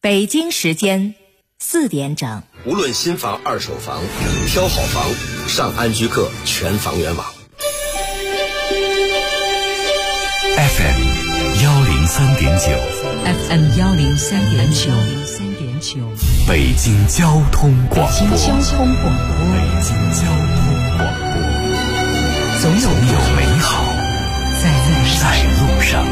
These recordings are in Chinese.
北京时间4点整。 无论新房二手房，挑好房上安居客全房源网。 FM 103.9 FM 103.9 北京交通广播。 北京交通广播，总有美好在路上。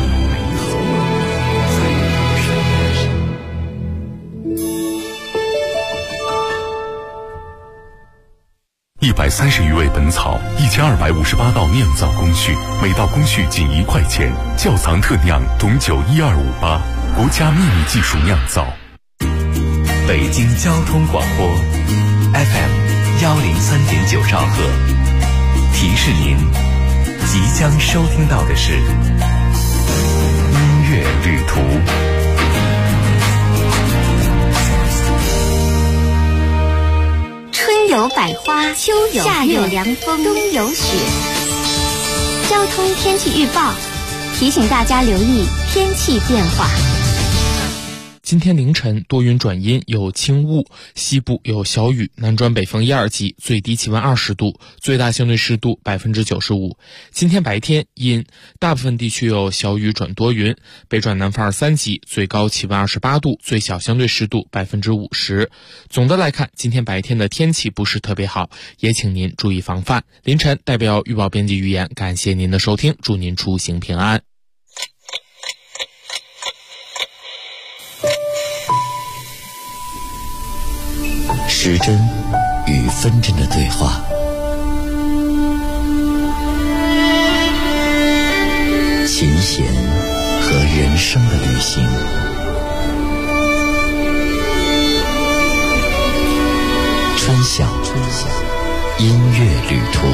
130余味本草，1258道酿造工序，每道工序仅1块钱。窖藏特酿董酒12588，国家秘密技术酿造。 北京交通广播 FM 103.9兆赫，提示您即将收听到的是音乐旅途。 春有百花，秋有夏有凉风，冬有雪。交通天气预报提醒大家留意天气变化。 今天凌晨多云转阴，有轻雾，西部有小雨，南转北风1、2级，最低气温20度，最大相对湿度95%。今天白天阴，大部分地区有小雨转多云，北转南风2、3级，最高气温28度，最小相对湿度50%。总的来看，今天白天的天气不是特别好，也请您注意防范。凌晨代表预报编辑预言，感谢您的收听，祝您出行平安。 时针与分针的对话，琴弦和人生的旅行，穿响音乐旅途。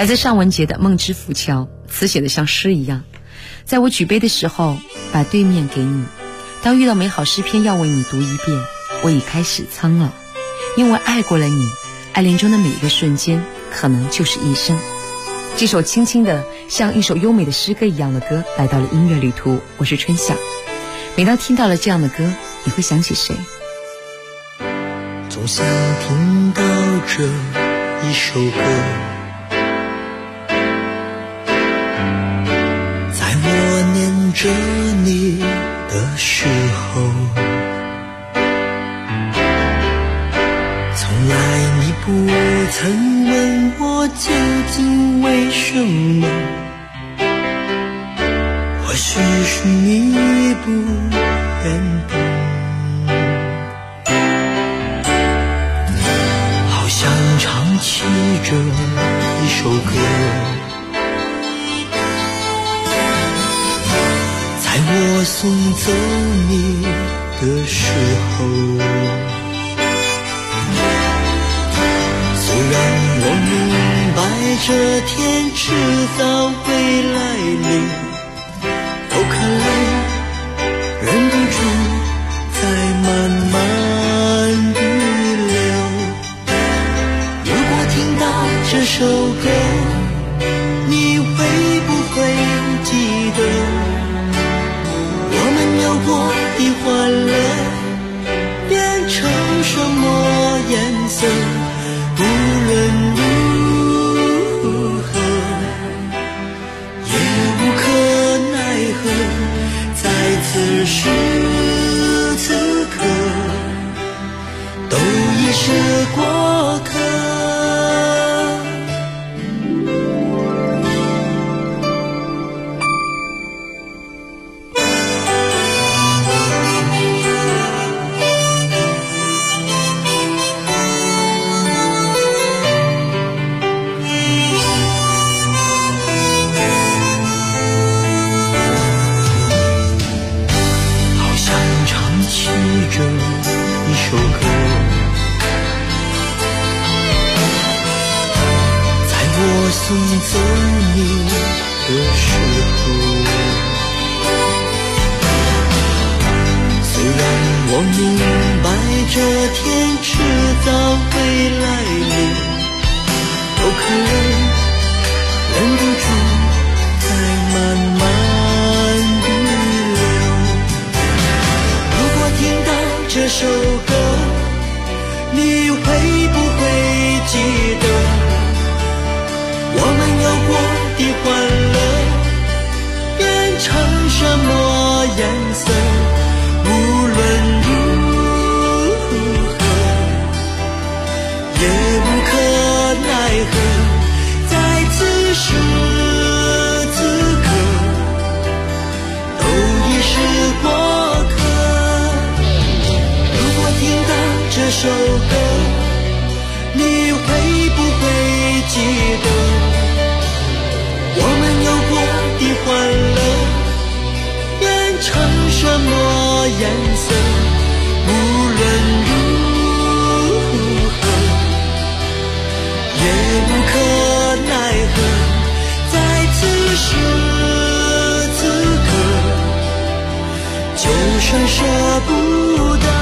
来自尚雯婕的《梦之浮桥》，词写的像诗一样。在我举杯的时候，把对面给你。当遇到美好诗篇要为你读一遍，我已开始苍老，因为爱过了你，爱恋中的每一个瞬间，可能就是一生。这首轻轻的像一首优美的诗歌一样的歌，来到了音乐旅途。我是春晓。每当听到了这样的歌，你会想起谁？ 总想听到这一首歌，在我念着你的时候，从来你不曾问我究竟为什么，或许是你不愿懂，好像唱起这一首歌，在我送走你的时候，虽然我明白这天迟早会来临，都看来忍不住在慢慢预留。如果听到这首歌，你会不会记得我们有过的欢乐变成什么颜色？无论如何也无可奈何，在此时此刻都已是过客。送走你的时候，虽然我明白这天迟早会来临，都可能忍不住在慢慢预留。如果听到这首歌，你会不会记得我们有过的欢乐变成什么颜色？无论如何也无可奈何，在此时此刻都已是过客。如果听到这首歌，你会不会记得我们有过的欢乐变成什么颜色？无论如何也无可奈何，在此时此刻就算舍不得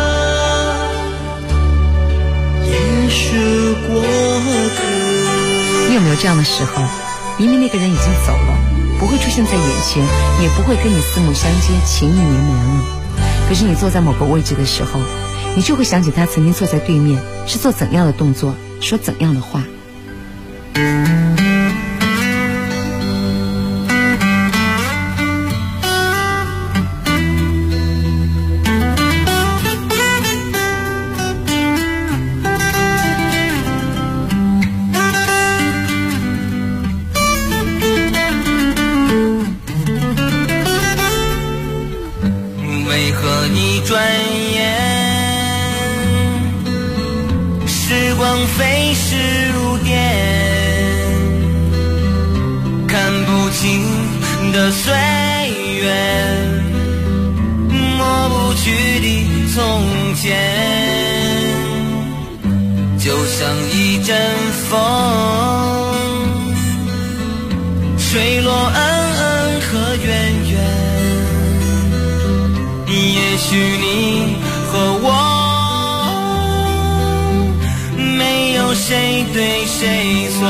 也是过客。 你有没有这样的时候，明明那个人已经走了，不会出现在眼前，也不会跟你四目相接，情意绵绵了，可是你坐在某个位置的时候，你就会想起他曾经坐在对面，是做怎样的动作，说怎样的话。 转眼时光飞逝如电，看不清的岁月，抹不去的从前，就像一阵风水落恩恩和渊源。也许你和我没有谁对谁错，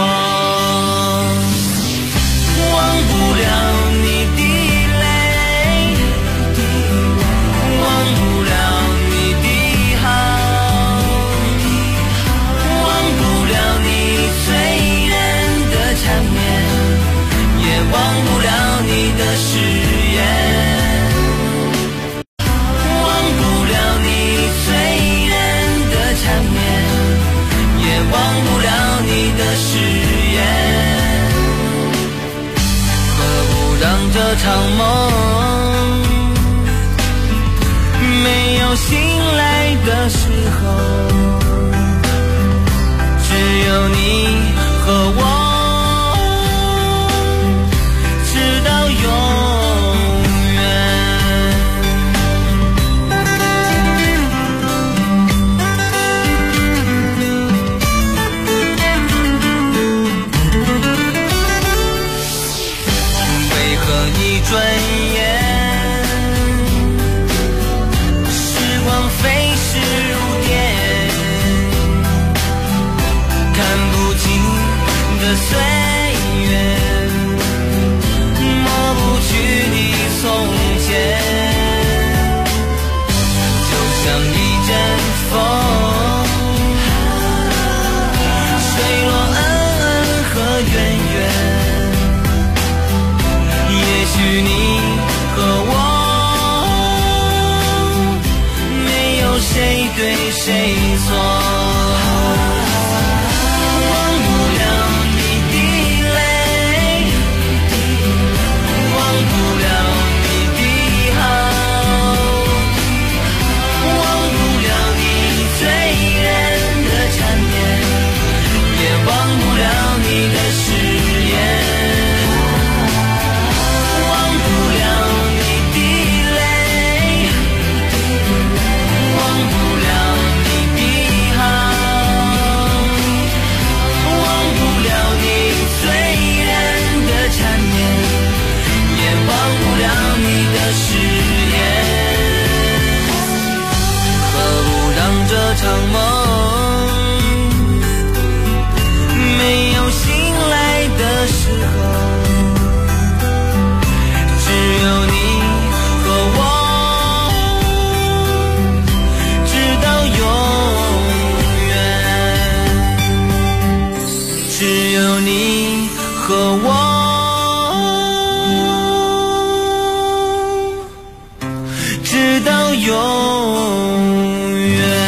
忘不了你的泪，忘不了你的好，忘不了你醉人的缠绵，也忘不了你的誓言。忘不了你的誓言，何不让这场梦没有醒来的时候，只有你和我直到永远。转眼时光飞逝如电，看不尽的岁月，抹不去的从前，就像一阵风，水落恩恩和渊源。也许你和我没有谁对谁错，忘不了你的泪，忘不了你的好，忘不了你醉人的缠绵，也忘不了你的誓言。这场梦没有醒来的时候，只有你和我直到永远，只有你和我直到永远。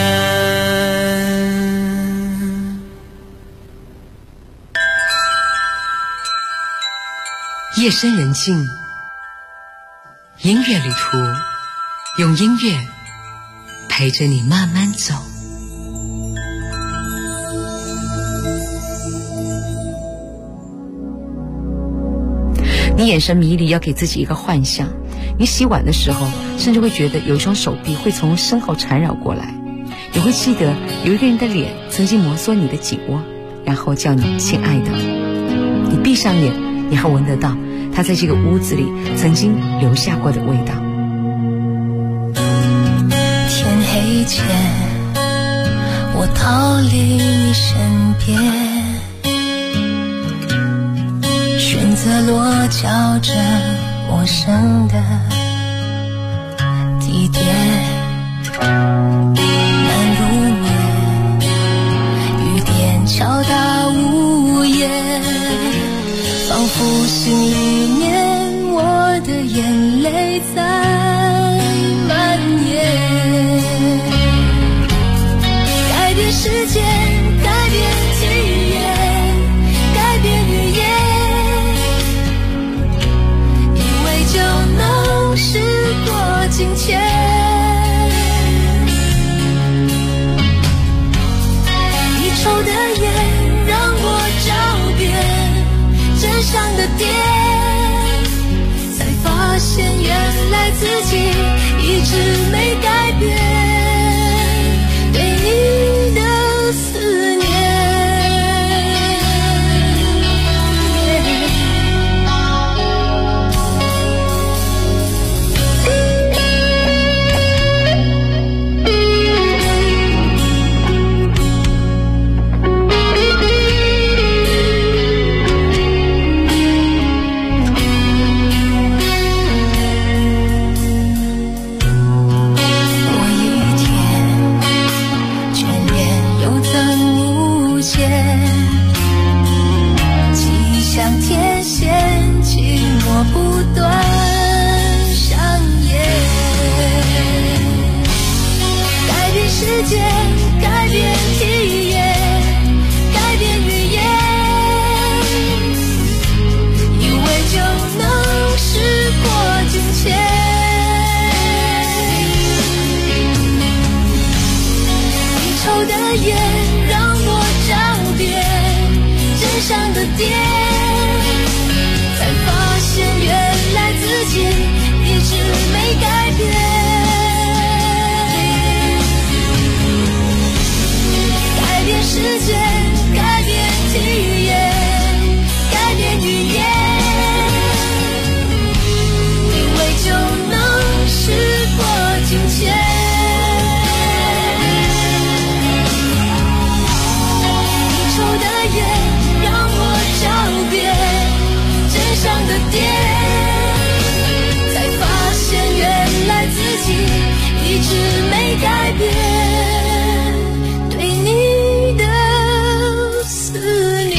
夜深人静，音乐旅途，用音乐陪着你慢慢走。你眼神迷离，要给自己一个幻象。你洗碗的时候，甚至会觉得有一双手臂会从身后缠绕过来。你会记得有一个人的脸曾经摩挲你的颈窝，然后叫你亲爱的。你闭上眼，你还闻得到他在这个屋子里曾经留下过的味道。 天黑前，我逃离你身边，选择落脚着陌生的地点，难入眠，雨点敲打屋檐，仿佛心里面我的眼泪在蔓延，改变世界，改变体验，改变语言，以为就能事过境迁。你抽的烟让我找遍真相的点，才发现原来自己一直没改变对你的思念。 一直没改变对你的思念。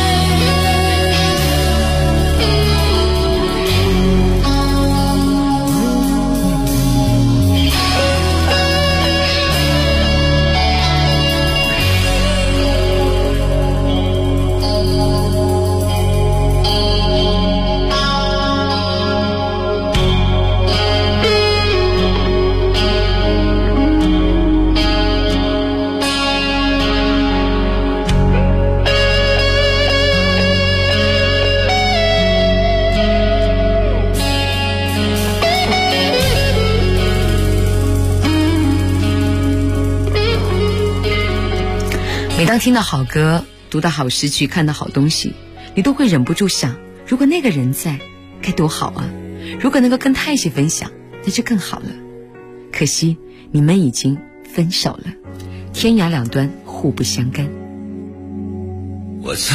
每当听到好歌，读到好诗句，看到好东西，你都会忍不住想，如果那个人在，该多好啊！如果能够跟他一起分享，那就更好了。可惜你们已经分手了，天涯两端互不相干。 我猜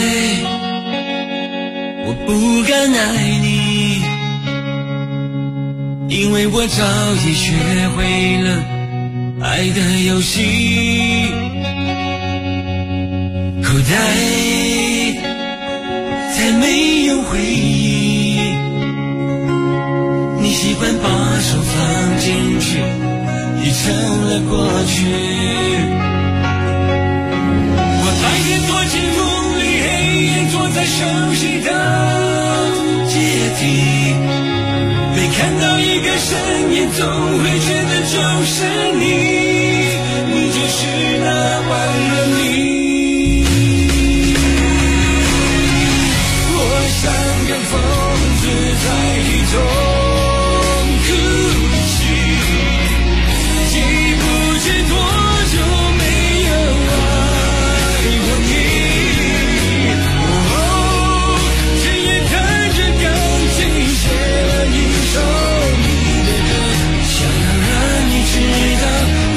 我不敢爱你，因为我早已学会了爱的游戏。口袋再没有回忆，你习惯把手放进去，已成了过去。我白天躲进梦里，黑夜坐在熟悉的阶梯，每看到一个身影，总会觉得就是你，你就是那万人迷。跟疯子在雨中哭泣，记不起多久没有爱过你。亲眼看着钢琴写了一首你的歌，想要让你知道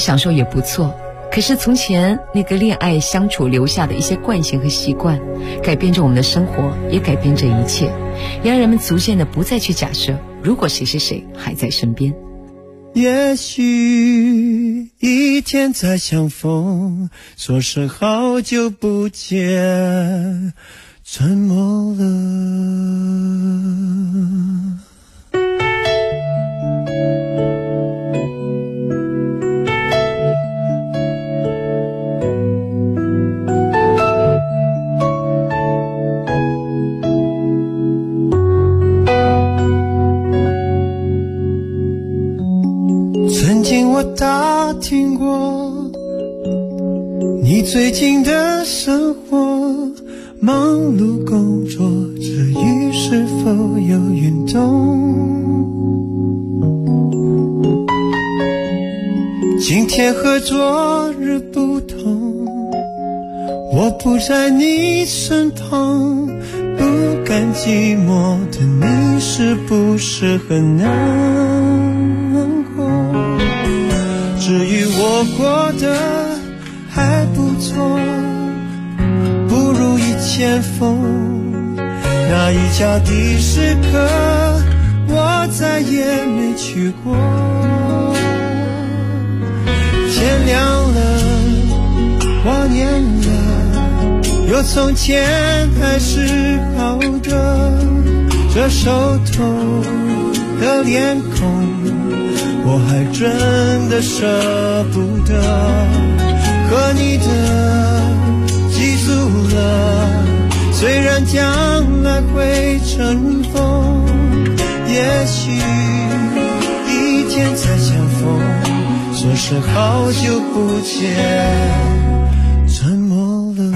享受也不错。可是从前那个恋爱相处留下的一些惯性和习惯，改变着我们的生活，也改变着一切，也让人们逐渐的不再去假设，如果谁是谁还在身边。 也许一天再相逢，说声好久不见，沉默了。曾经我打听过你最近的生活，忙碌工作之余是否有运动？今天和昨日不同，我不在你身旁，不甘寂寞的你是不是很难过？至于我过得还不错，不如意前锋，那一家的士客我再也没去过。天亮了，我念了，有从前还是好的，这熟透的脸孔我还真的舍不得，和你的记住了，虽然将来会尘封，也许一天再相逢，说声好久不见，沉默了。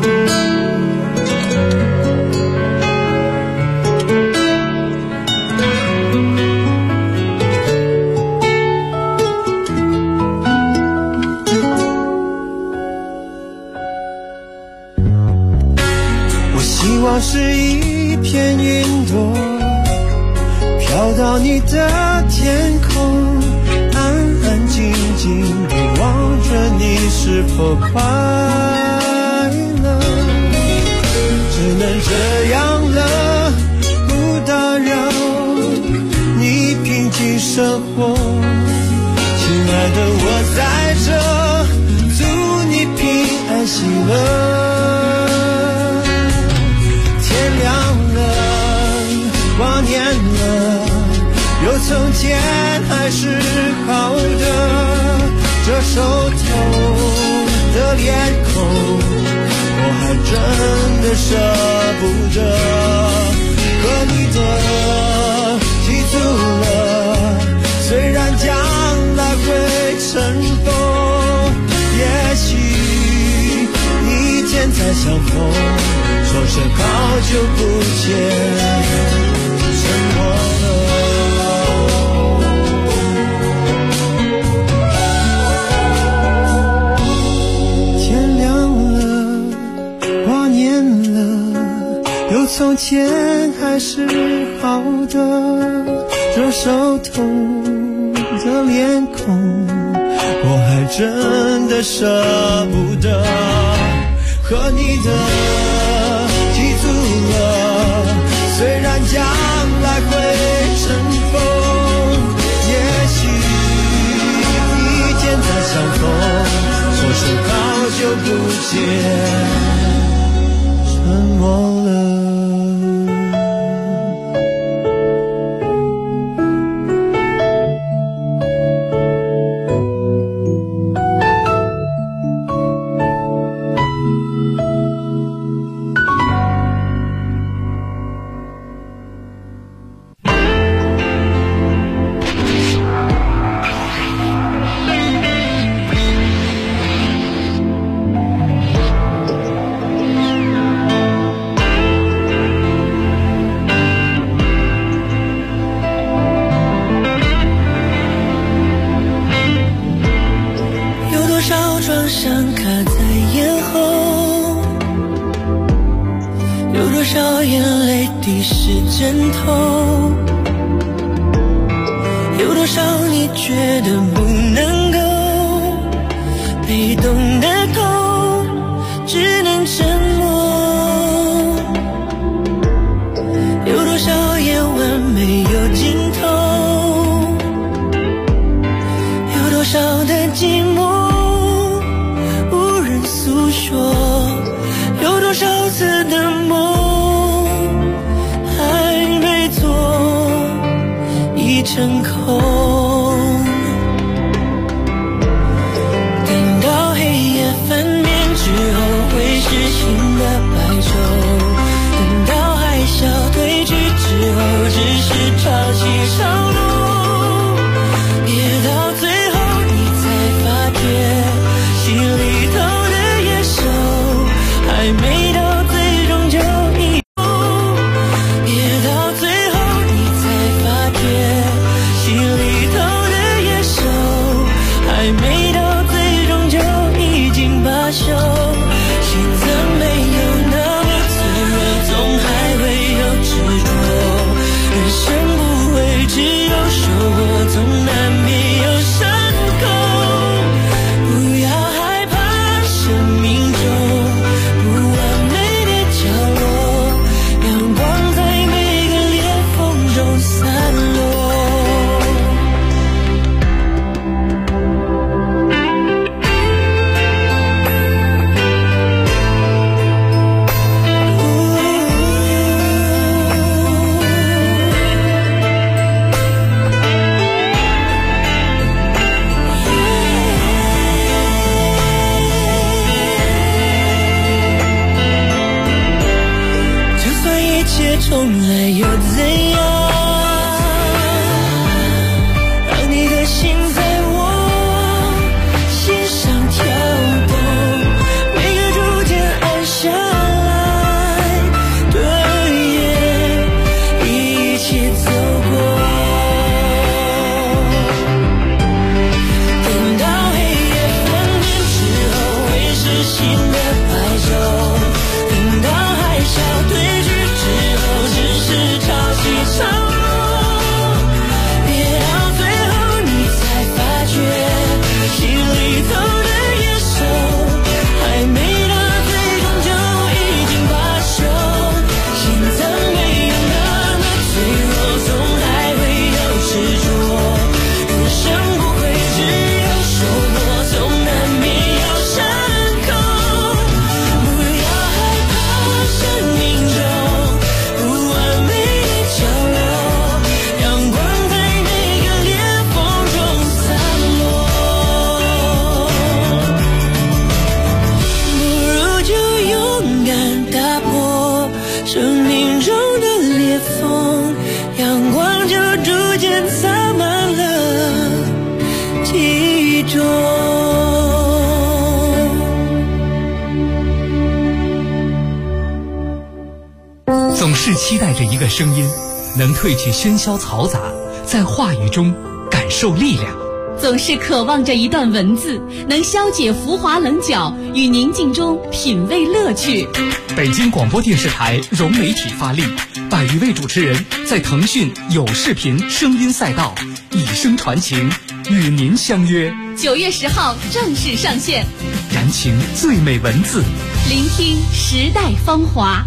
希望是一片云朵飘到你的天空，安安静静地望着你是否快乐，只能这样了，不打扰你平静生活。亲爱的，我在这，祝你平安喜乐。天亮了，光年了，有从前还是好的，这熟透的脸孔我还真的舍不得，和你的记住了，虽然将来会尘封，也许一天再相逢，说声好久不见，沉默了。天亮了，挂念了，有从前还是好的，这熟透的脸孔我还真的舍不得，和你的记住了，虽然将来会尘封，也许一天再相逢，说声好久不见，沉默了。枕头，有多少你觉得不能够， 说，有多少次的梦还没做已成空。等到黑夜翻面之后，会是新的白昼。等到海啸退去之后，只是潮起潮落。别到最后你才发觉，心里头的野兽还没到最终就已走。别到最后你才发觉，心里头的野兽还没到最终就已经罢休。心脏没有那么脆弱，总还会有执着。人生不会只有收获，总难免有伤口。不要害怕生命中不完美的角落，阳光在每个裂缝中散落。重来又怎样？让你的心在我心上跳动，每个逐渐暗下来的夜，一起走过。等到黑夜翻面之后，会是新的白昼。等到海啸退去之后，只是潮起潮落。别到最后你才发觉，心里头的野兽还没到最终就已经罢休。心脏没有那么脆弱，总还会有执着。人生不会只有收获，总难免有伤口。不要害怕生命中不完美的角落，阳光在每个裂缝中散落。不如就勇敢打破生命中的裂缝，阳光就逐渐洒满了记忆中。 总是期待着一个声音，能褪去喧嚣嘈杂，在话语中感受力量。 总是渴望着一段文字，能消解浮华棱角，与宁静中品味乐趣。 北京广播电视台融媒体发力，100余位主持人在腾讯有视频声音赛道以声传情，与您相约。 9月10号正式上线， 燃情最美文字， 聆听时代芳华。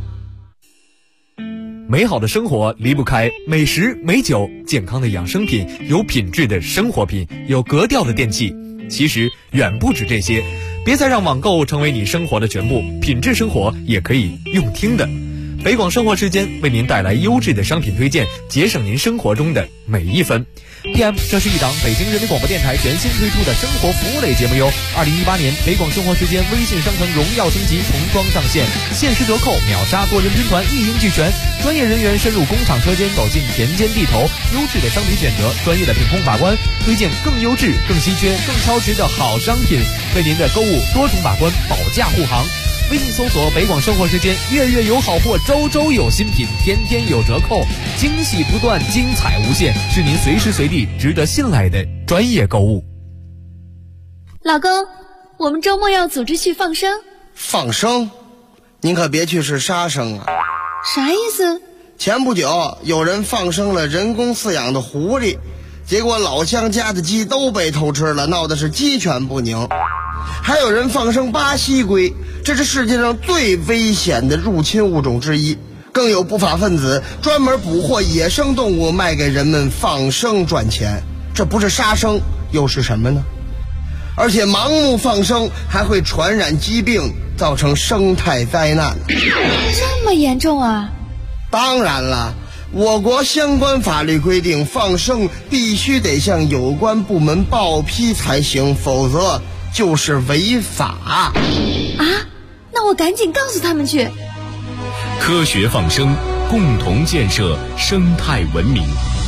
美好的生活离不开美食、美酒、健康的养生品、有品质的生活品、有格调的电器。其实远不止这些，别再让网购成为你生活的全部，品质生活也可以用听的。北广生活时间为您带来优质的商品推荐，节省您生活中的每一分。PM， 这是一档北京人民广播电台全新推出的生活服务类节目哟。2018年北广生活时间微信商城荣耀升级重装上线，限时折扣，秒杀多人拼团，一应俱全。专业人员深入工厂车间，走进田间地头，优质的商品选择，专业的品控把关，推荐更优质、更稀缺、更超值的好商品，为您的购物多重把关，保价护航。微信搜索北广生活时间，月月有好货，周周有新品，天天有折扣，惊喜不断，精彩无限，是您随时随地值得信赖的专业购物。 老公，我们周末要组织去放生。 放生？您可别去是杀生啊！ 啥意思？ 前不久有人放生了人工饲养的狐狸，结果老乡家的鸡都被偷吃了，闹的是鸡犬不宁。还有人放生巴西龟，这是世界上最危险的入侵物种之一。更有不法分子专门捕获野生动物卖给人们放生赚钱，这不是杀生又是什么呢？ 而且盲目放生还会传染疾病，造成生态灾难。 这么严重啊？ 当然了，我国相关法律规定，放生必须得向有关部门报批才行，否则就是违法。 啊？那我赶紧告诉他们去。 科学放生，共同建设生态文明。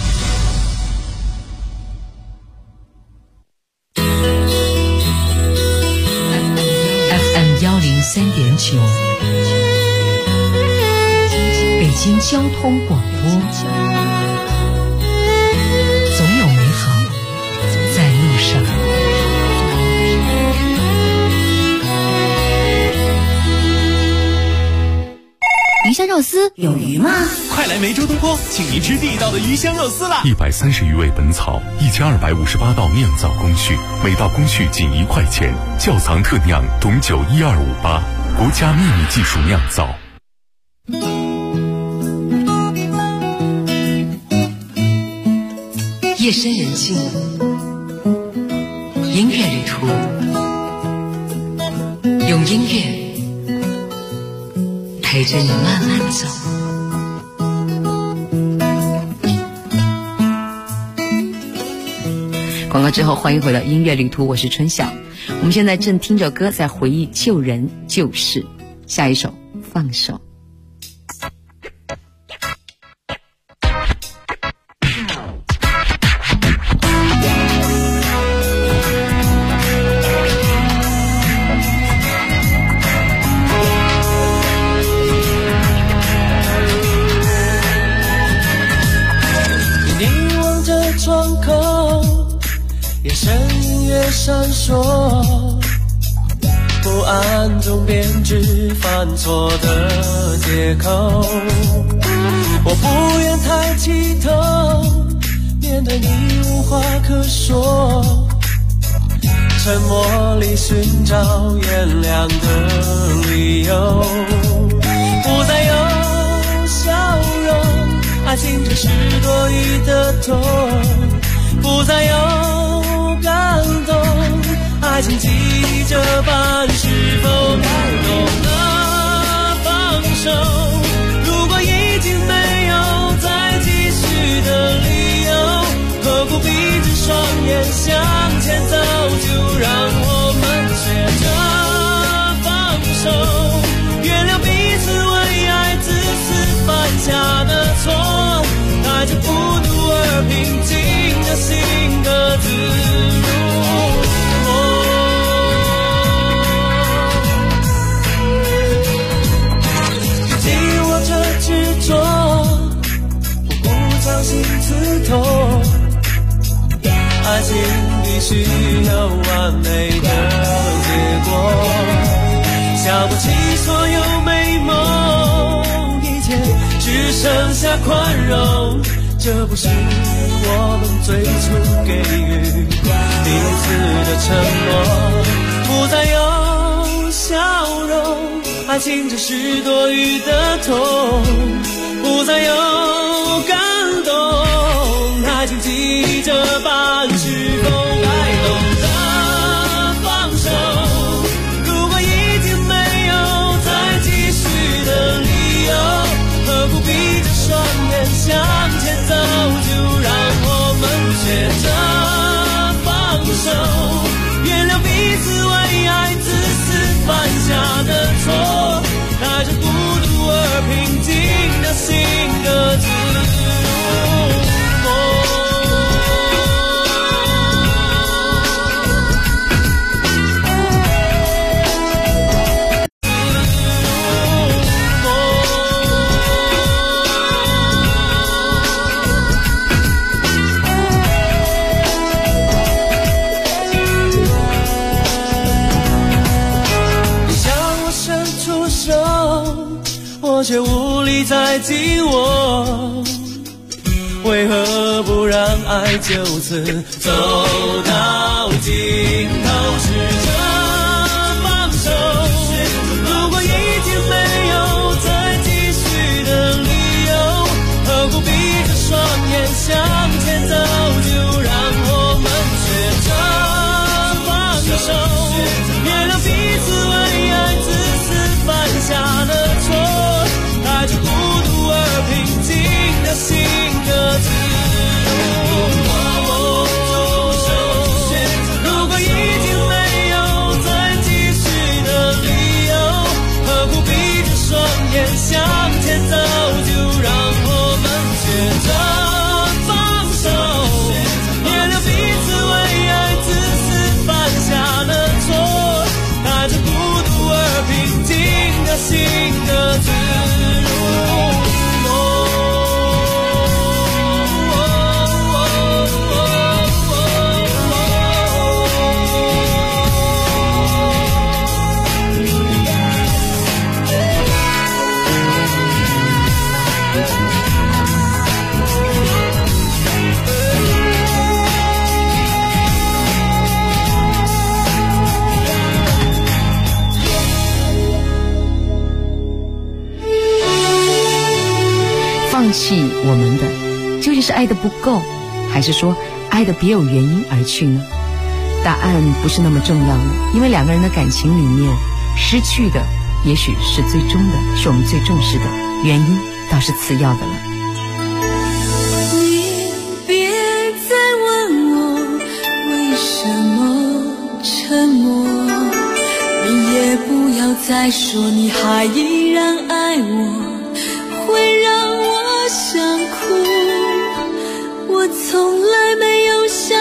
FM103.9，北京交通广播。总有美好在路上。 鱼香肉丝有鱼吗？ 快来梅州东坡，请您吃地道的鱼香肉丝啦 ！130余味本草，1258道酿造工序，每道工序仅1块钱，窖藏特酿董酒12588，国家秘密技术酿造。 夜深人静，音乐旅途，用音乐陪着你慢慢走。广告之后，欢迎回到音乐旅途，我是春晓。我们现在正听着歌，在回忆旧人旧事。下一首《放手》。 夜深音乐闪烁，不安中编织犯错的借口。我不愿抬起头，面对你无话可说，沉默里寻找原谅的理由。不再有笑容，爱情只是多余的痛。不再有感动，爱情记着办，是否该懂得放手？如果已经没有再继续的理由，何不闭着双眼向前走？就让我们学着放手，原谅彼此为爱自私犯下的错，带着孤独而平静的心各自入梦。紧握着执着，不顾掌心刺痛，爱情必须有完美的结果，想不起所有美梦，一切只剩下宽容。这不是我们最初给予彼此的承诺，不再有笑容，爱情只是多余的痛，不再有感动，爱情记着办，是否该懂得放手？如果已经没有再继续的理由，何不闭着双眼向前走？就让我们学着放手，原谅彼此为爱自私犯下的错，带着孤独而平静的心各自入梦。我却无力再紧握，为何不让爱就此走到尽头？试着放手，如果已经没有再继续的理由，何不闭着双眼向前走？就让我们学着放手， 放弃我们的，究竟是爱的不够，还是说爱的别有原因而去呢？答案不是那么重要了，因为两个人的感情里面，失去的也许是最终的，是我们最重视的，原因倒是次要的了。 你别再问我为什么沉默，你也不要再说你还依然爱我，会让我想哭。我从来没有想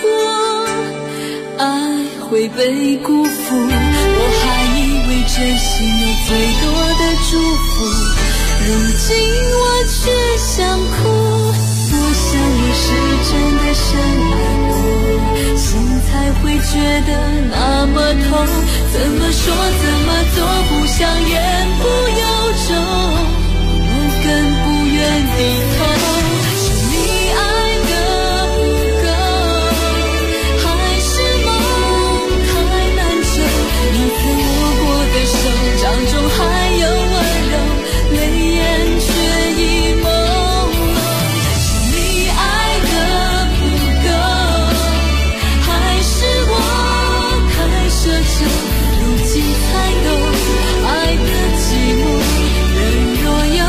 过爱会被辜负，我还以为真心有最多的祝福，如今我却想哭。我想我是真的深爱过，心才会觉得那么痛，怎么说怎么做不想言不由衷，我更不愿低头。是你爱的不够，还是梦太难救，你曾握过的手掌中还有温柔，泪眼却已朦胧。是你爱的不够，还是我太奢求，如今才懂爱的寂寞，人若有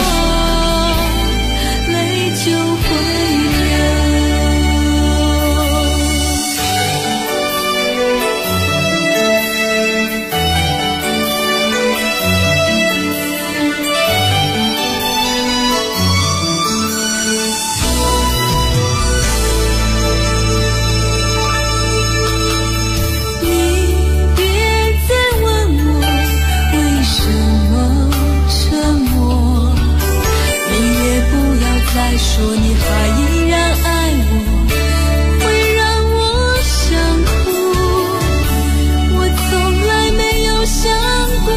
梦，泪就会再说你还依然爱我，会让我想哭。我从来没有想过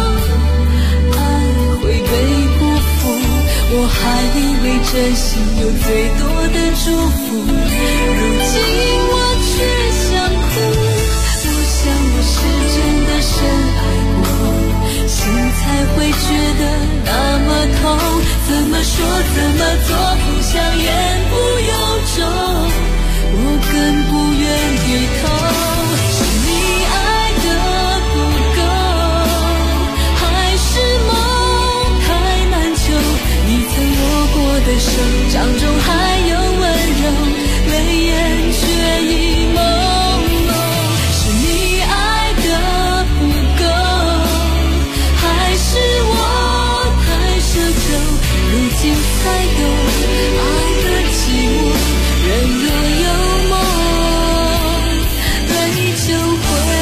爱会被辜负，我还以为真心有最多的祝福，如今我却想哭。我想我是真的深爱过，心才会觉得那么痛，怎么说怎么做不想言不由衷，我更不愿低头。是你爱的不够，还是梦太难求，你曾握过的手掌中还有温柔，泪眼却已朦胧。是你爱的不够，还是我太奢求，如今才懂爱的寂寞，人若有梦，泪就会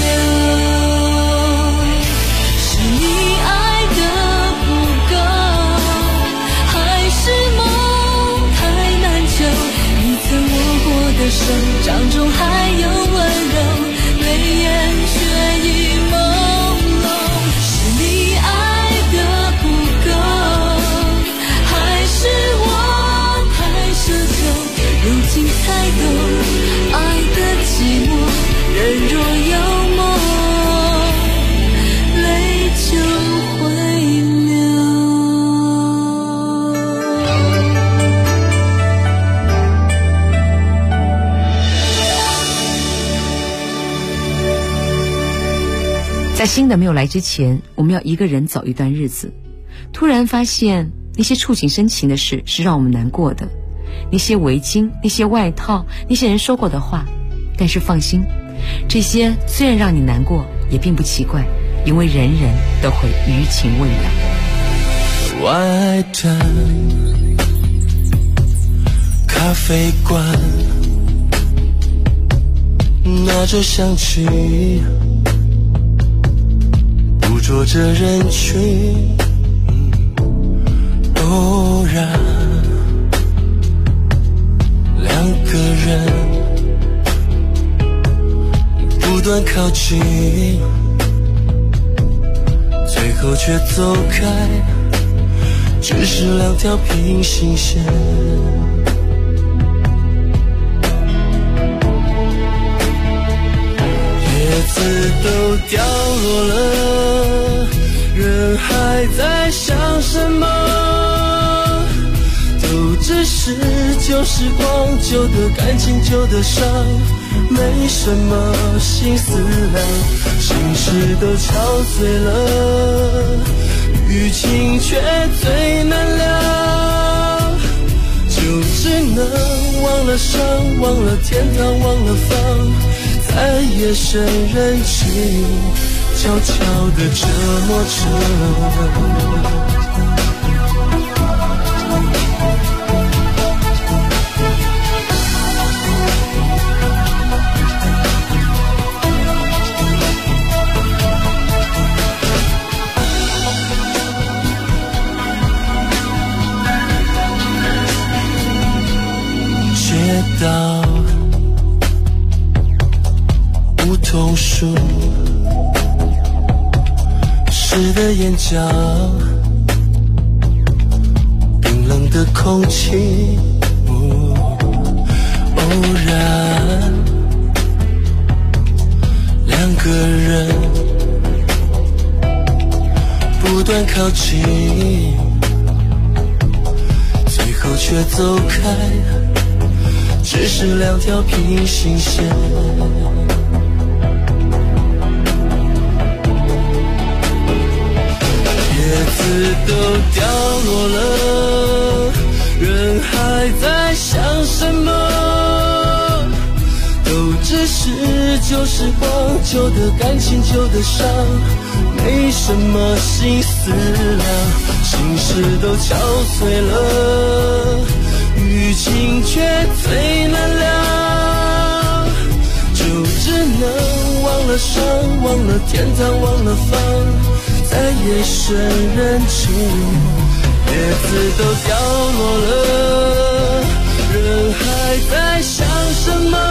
流。是你爱的不够，还是梦太难求，你曾握过的手掌中还有温柔，泪眼却已朦胧。是你爱的不够，还是我太奢求，如今才懂爱的寂寞，人若有梦，泪就会流。 在新的没有来之前，我们要一个人走一段日子，突然发现那些触景生情的事是让我们难过的，那些围巾，那些外套，那些人说过的话，但是放心，这些虽然让你难过，也并不奇怪，因为人人都会余情未了。 外滩咖啡馆，拿着香气捕捉着人群，偶然两个人不断靠近，最后却走开，只是两条平行线。叶子都掉落了，人还在想什么？ 是旧时光，旧的感情，旧的伤，没什么心思量，心事都憔悴了，雨情却最难料，就只能忘了伤，忘了天堂，忘了放，在夜深人静悄悄地折磨着。街道梧桐树，湿的眼角，冰冷的空气，偶然两个人不断靠近，最后却走开，只是两条平行线。叶子都掉落了，人还在想什么？都只是旧时光，旧的感情，旧的伤，没什么心思量，心事都憔悴了，雨情却最难料，就只能忘了伤，忘了天堂，忘了放，在夜深人静，叶子都掉落了，人还在想什么？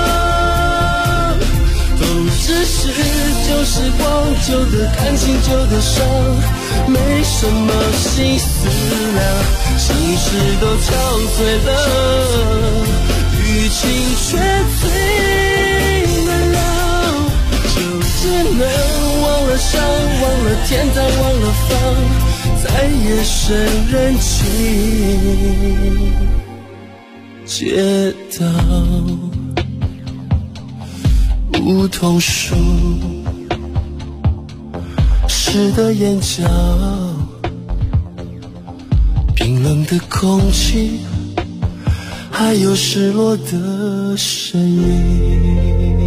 都只是旧时光，旧的感情，旧的伤，没什么心思量，心事都憔悴了，雨情却最难料，就只能忘了伤，忘了天堂，忘了放，在夜深人静街道梧桐树，湿的眼角，冰冷的空气，还有失落的声音。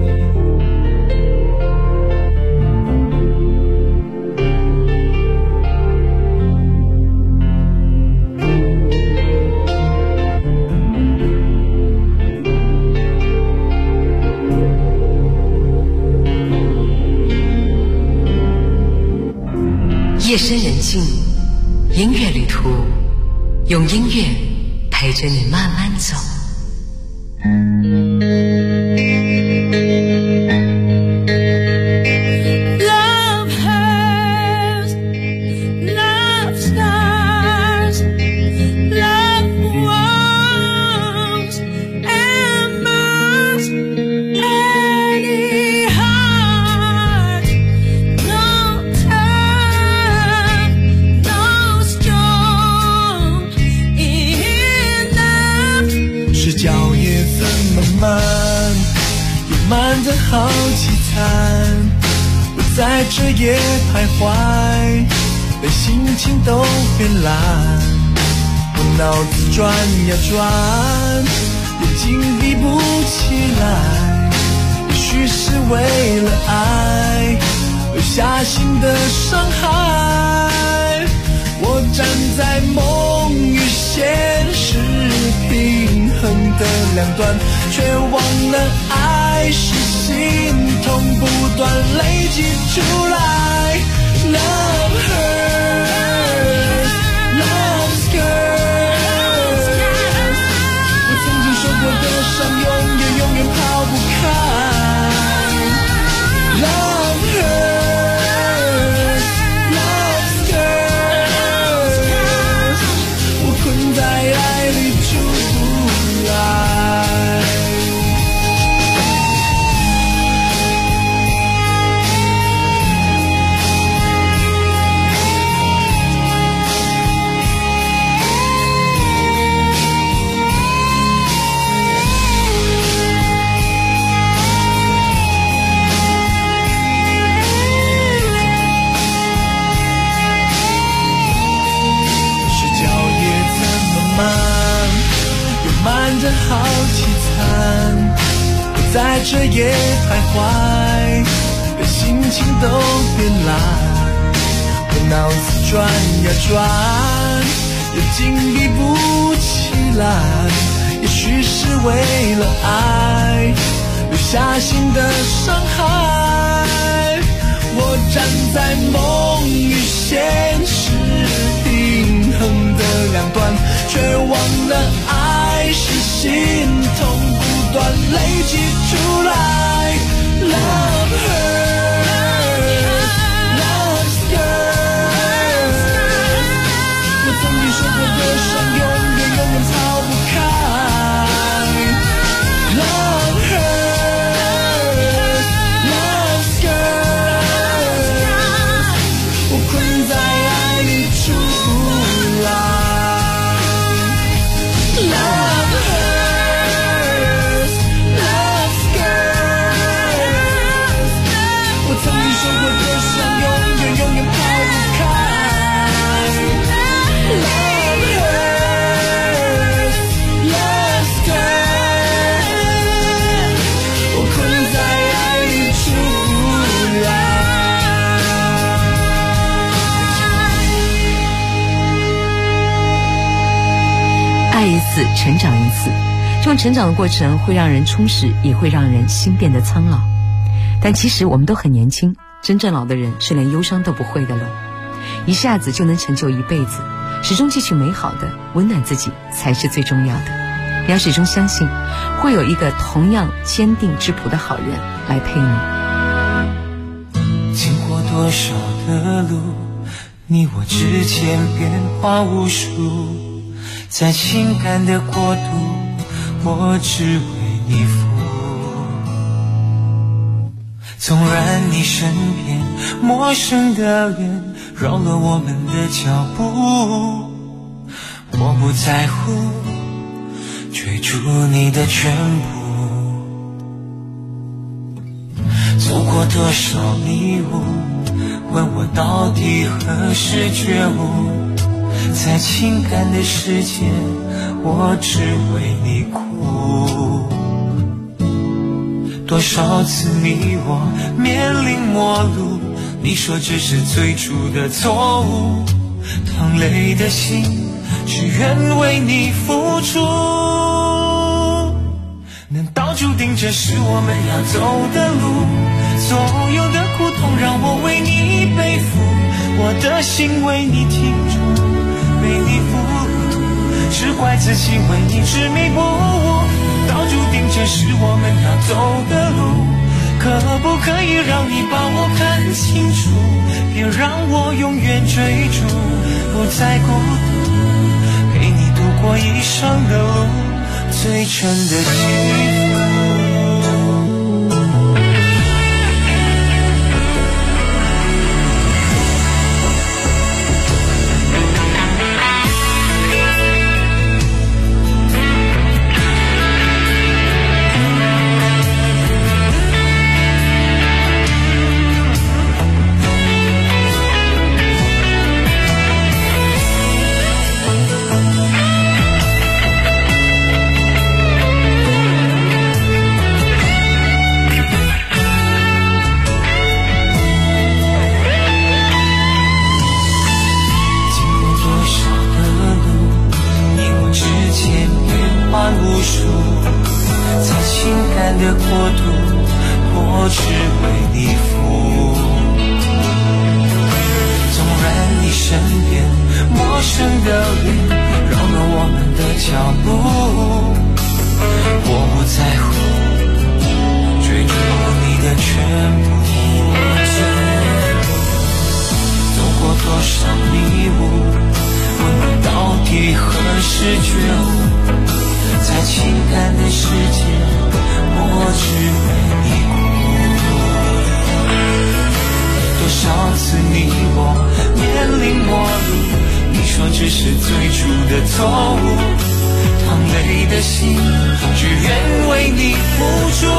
夜深人静，音乐旅途，用音乐陪着你慢慢走。 好凄惨，我在这夜徘徊，连心情都变烂，我脑子转呀转，眼睛闭不起来，也许是为了爱留下新的伤害，我站在梦与现实平衡的两端，却忘了爱是心痛不断累积出来。 Love hurts, love scares， 我曾经受过的伤永远抛不开。Love hurts, love scares， 我困在爱里出不来。 得好凄惨，我在这夜徘徊，连心情都变懒，我脑子转呀转，也静立不起来，也许是为了爱留下新的伤害。我站在梦与现实平衡的两端，却忘了爱是心痛不断累积出来。Love hurts, love scares。我曾经受过的伤，永远逃不开。Love hurts, love scares。我困在爱里出不来。Love hurts, love scares。我曾经受过的伤，永远逃不开。Love hurts, love scares。我困在爱里出不来。 爱一次，成长一次。这种成长的过程会让人充实，也会让人心变得苍老。但其实我们都很年轻，真正老的人是连忧伤都不会的喽。一下子就能成就一辈子，始终汲取美好的，温暖自己才是最重要的。你要始终相信，会有一个同样坚定质朴的好人来陪你。 经过多少的路，你我之间变化无数，在情感的国度，我只为你服务。纵然你身边陌生的脸扰了我们的脚步，我不在乎追逐你的全部。走过多少迷雾，问我到底何时觉悟，在情感的世界，我只为你哭。多少次你我面临陌路，你说这是最初的错误，淌泪的心只愿为你付出。难道注定这是我们要走的路？所有的苦痛让我为你背负，我的心为你停住，为你俘虏，只怪自己为你执迷不悟。早注定这是我们要走的路，可不可以让你把我看清楚？别让我永远追逐，不再孤独，陪你度过一生的路，最真的幸福。的国度，我只为你服务。纵然你身边陌生的脸扰了我们的脚步，我不在乎追逐你的全部。走过多少迷雾，问我到底何时觉悟？在情感的世界，我只为你哭。多少次你我面临陌路，你说只是最初的错误，淌泪的心只愿为你付出。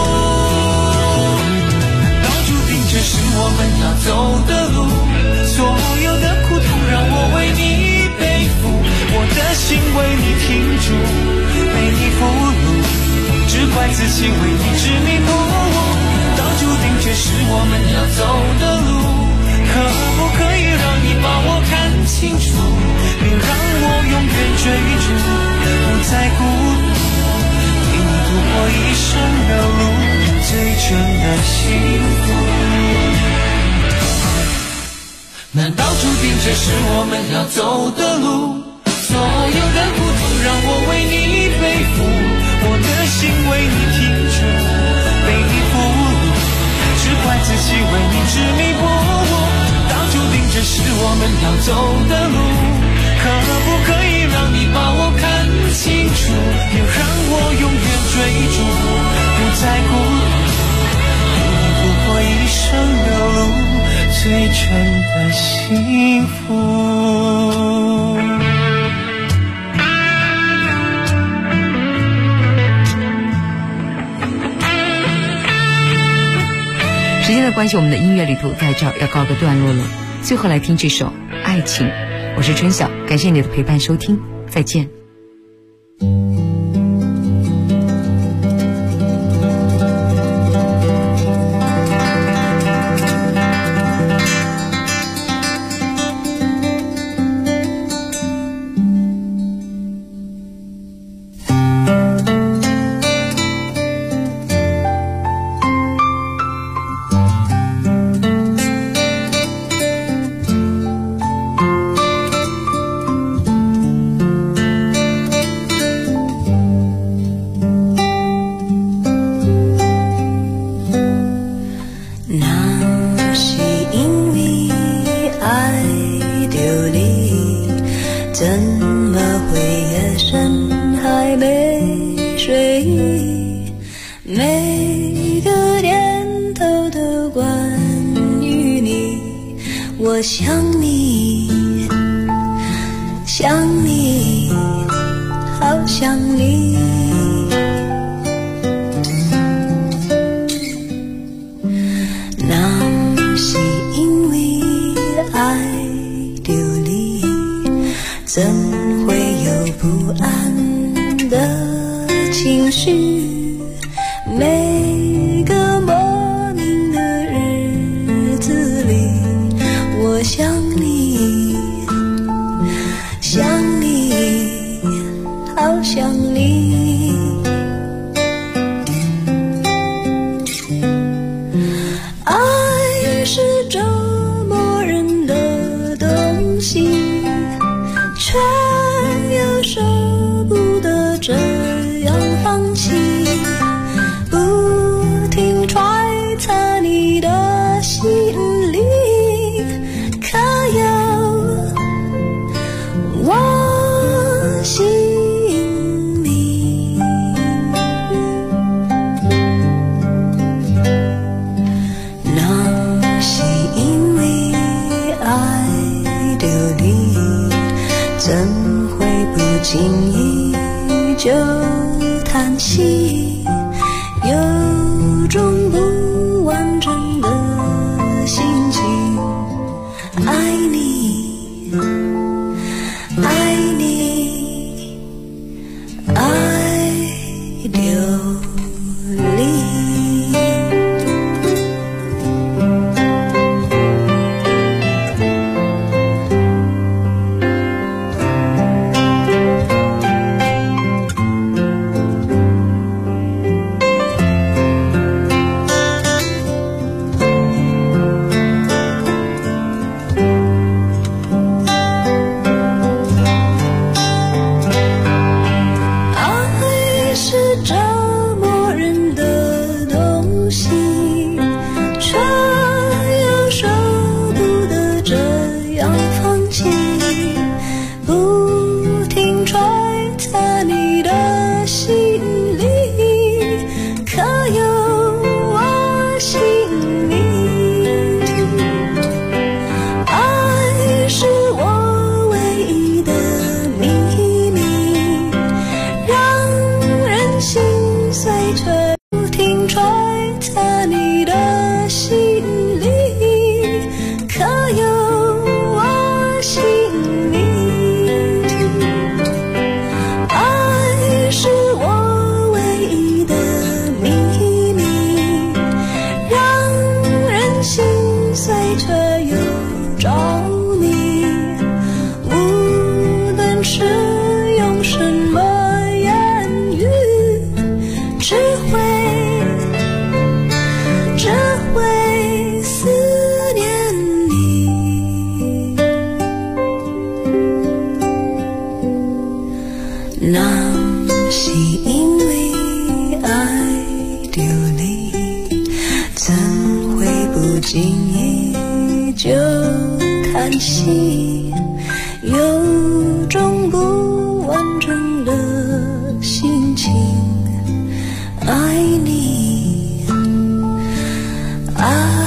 早注定这是我们要走的路，所有的苦痛让我为你背负，我的心为你停住，为你俘虏，只怪自己为你执迷不悟，早注定这是我们要走的路。可不可以让你把我看清楚，别让我永远追逐，不再孤独，陪你度过一生的路，最真的幸福。难道注定这是我们要走的路？所有的苦痛让我为你背负，我的心为你挺着，被你俘虏，只怪自己为你执迷不悟，早注定这是我们要走的路。可不可以让你把我看清楚，别让我永远追逐，不再孤独，陪你度过一生的路，最真的幸福。 时间的关系，我们的音乐旅途在这儿要告个段落了。最后来听这首《爱情》，我是春晓，感谢你的陪伴收听，再见。 我想你，想你，好想你。那是因为爱流离，怎会有不安的情绪？每个莫名的日子里，我想你，想你，好想你。爱是折磨人的东西，却又舍不得这样放弃，不停揣测你的心里，可有我心里。那是因为爱流离，怎会不经意就叹息，有种不完整的心情。爱你，爱你，爱流离。 找你，无论是用什么言语，只会思念你。那是因为爱丢你，怎会不经意就叹息，有种不完整的心情，爱你，爱